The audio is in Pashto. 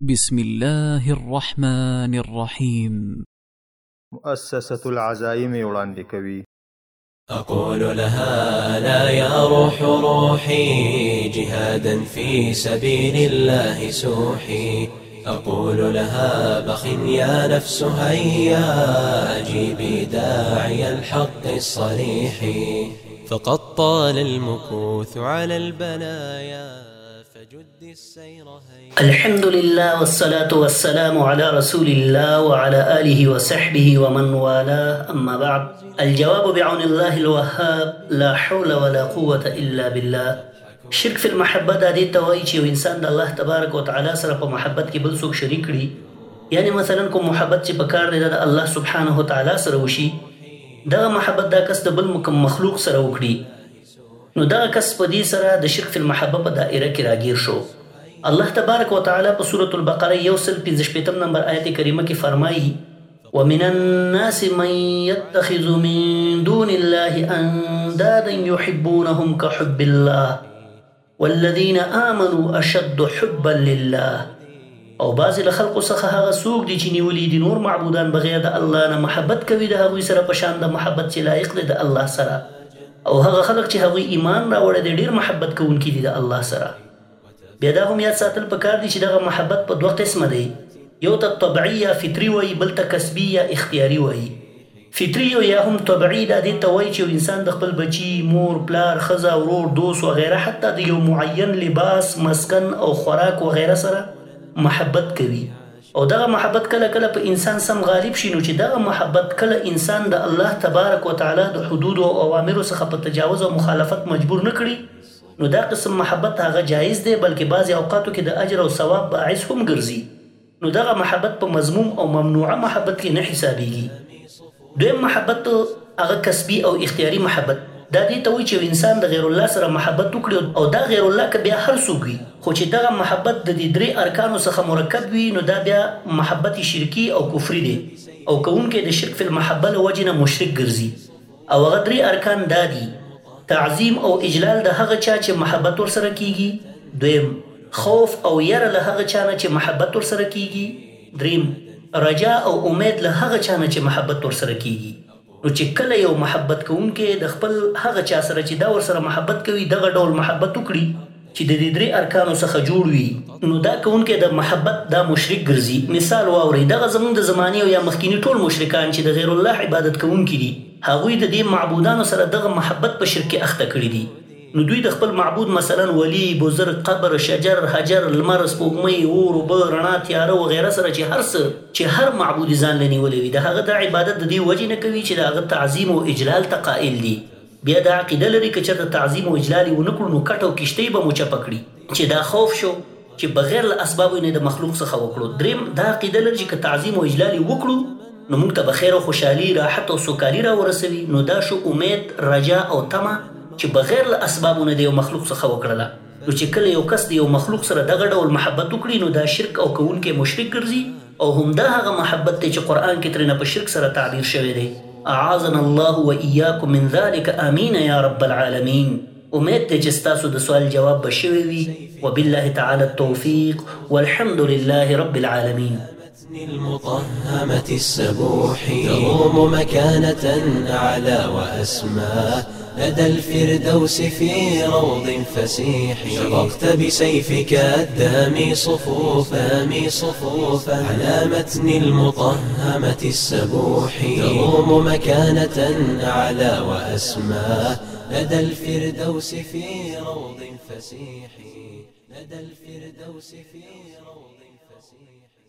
بسم الله الرحمن الرحيم. مؤسسة العزائم وړاندې کوي. أقول لها لا يا روح روحي جهادا في سبيل الله سوحي. أقول لها بخ يا نفس هيا أجيبي داعي الحق الصريح. فقد طال المكوث على البلايا فجد السير هيا. الحمد لله والصلاة والسلام على رسول الله وعلى آله وصحبه ومن والاه، أما بعد. الجواب بعون الله الوهاب، لا حول ولا قوة إلا بالله. شرک فی المحبه د دې ته وایي چې یو انسان د الله تبارک وتعالى سره په محبت کې بل څوک شریک کړي، یعنی مثلا کوم محبت چې په کار دی د الله سبحانه وتعالى سره وشي، دغه محبت دا کس د بل مخلوق سره وکړي، نو دغه کس په دې سره د شرک فی المحبه په دائره کې راګیر شو. الله تبارک وتعالى په سورة البقره 155 نمبر آیت کریمه کې فرمایي: ومن الناس من يتخذ من دون الله اندادا يحبونهم كحب الله والذین آمنوا اشد حبا لله. او بعضې له خلقو څخه هغه څوک دي چې نیولي دي نور معبودان بغیر د الله نه، محبت کوي د هغوی سره په شان د محبت چې لایق دی د الله سره. او هغه خلق چې هغوی ایمان راوړی دی ډېر محبت کوونکي دي د الله سره. بیا دا هم یاد ساتل پکار دي چې دغه محبت په دوه قسمه دی، یو ته طبعي یا فطري وایي، بل ته کسبي یا اختیاري وایي. فطري یا هم طبعي دا دې ته وایي چې انسان د خپل بچي، مور، پلار، ښځه، ورور، دوست وغیره حتی د یو معین لباس، مسکن او خوراک وغیره سره محبت کوي. او دغه محبت کله کله په انسان سم غالب شي، نو چې دغه محبت کله انسان د الله تبارک وتعالى د حدود او اوامرو څخه په تجاوز او مخالفت مجبور نه کړي، نو دا قسم محبت هغه جایز دی، بلکې بعضې اوقاتو کې د اجر او ثواب باعث هم ګرځي. نو دغه محبت په مذموم او ممنوعه محبت کې نه حسابیږي. دویم محبت هغه کسبي او اختیاري محبت، دا دې ته وایي چې انسان د غیر الله سره محبت وکړي، او دا غیر الله که بیا هر څوک وي، خو چې دغه محبت د دې درې ارکانو څخه مرکب وي، نو دا بیا محبت شرکي او کفري دی، او کوونکی د شرک فی المحبه له وجې نه مشرک ګرځي. او هغه درې ارکان دا دي: تعظیم او اجلال د هغه چا چې محبت ورسره کیږي، دویم خوف او یره له هغه چا نه چې محبت ورسره کیږي، دریم رجا او امید له هغه چا نه چې محبت ورسره کیږي. نو چې کله یو محبت کوونکی د خپل هغه چا سره چې دا ورسره محبت کوي دغه ډول محبت وکړي چې د دې درې ارکانو څخه جوړ وي، نو دا کوونکی د محبت دا مشرک ګرځي. مثال واورئ، دغه زموږ د زمانې او یا مخکینی ټول مشرکان چې د غیر الله عبادت کوونکي دي، هغوی د دې معبودانو سره دغه محبت په شرک کې اخته کړي دي. نو دوی د خپل معبود مثلا ولی، بزرگ، قبر، شجر، حجر، لمر، سپوږمۍ، اور، اوبه، رڼا، تیاره وغیره سره چې هر معبود ځان له نیولی وي، د هغه د عبادت د دې وجې نه کوي چې د هغه تعظیم او اجلال ته قائل دي. بیا دا عقیده لري که چېرته تعظیم او اجلال یې ونه کړو نو کټ او کښتۍ به مو چپه کړي، چې دا خوف شو چې بغیر له اسبابو نه د مخلوق څخه وکړو. دریم دا عقیده لري چې که تعظیم او اجلال یې وکړو نو موږ ته به خیر او خوشحالي، راحت او سوکالي راورسوي. نو دا شو امید، رجا او طمع چې بغیر له اسبابو نه د یو مخلوق څخه وکړله. نو چې کله یو کس د یو مخلوق سره دغه ډول محبت وکړي نو دا شرک او کوونکی مشرک ګرځي، او همدا هغه محبت دی چې قرآن کې ترېنه په شرک سره تعبیر شوی دی. اعاذنا الله وإياكم من ذلك آمين يا رب العالمين. امید دی چې ستاسو د سوال جواب به شوی وي. وبالله تعالى التوفيق والحمد لله رب العالمين. المطهمة السبوح تروم مكانة أعلى وأسمى لدى الفردوس في روض فسيح. شققت بسيفك الدامي صفوفا على متن المطهمة السبوح تروم مكانة أعلى وأسمى لدى الفردوس في روض فسيح.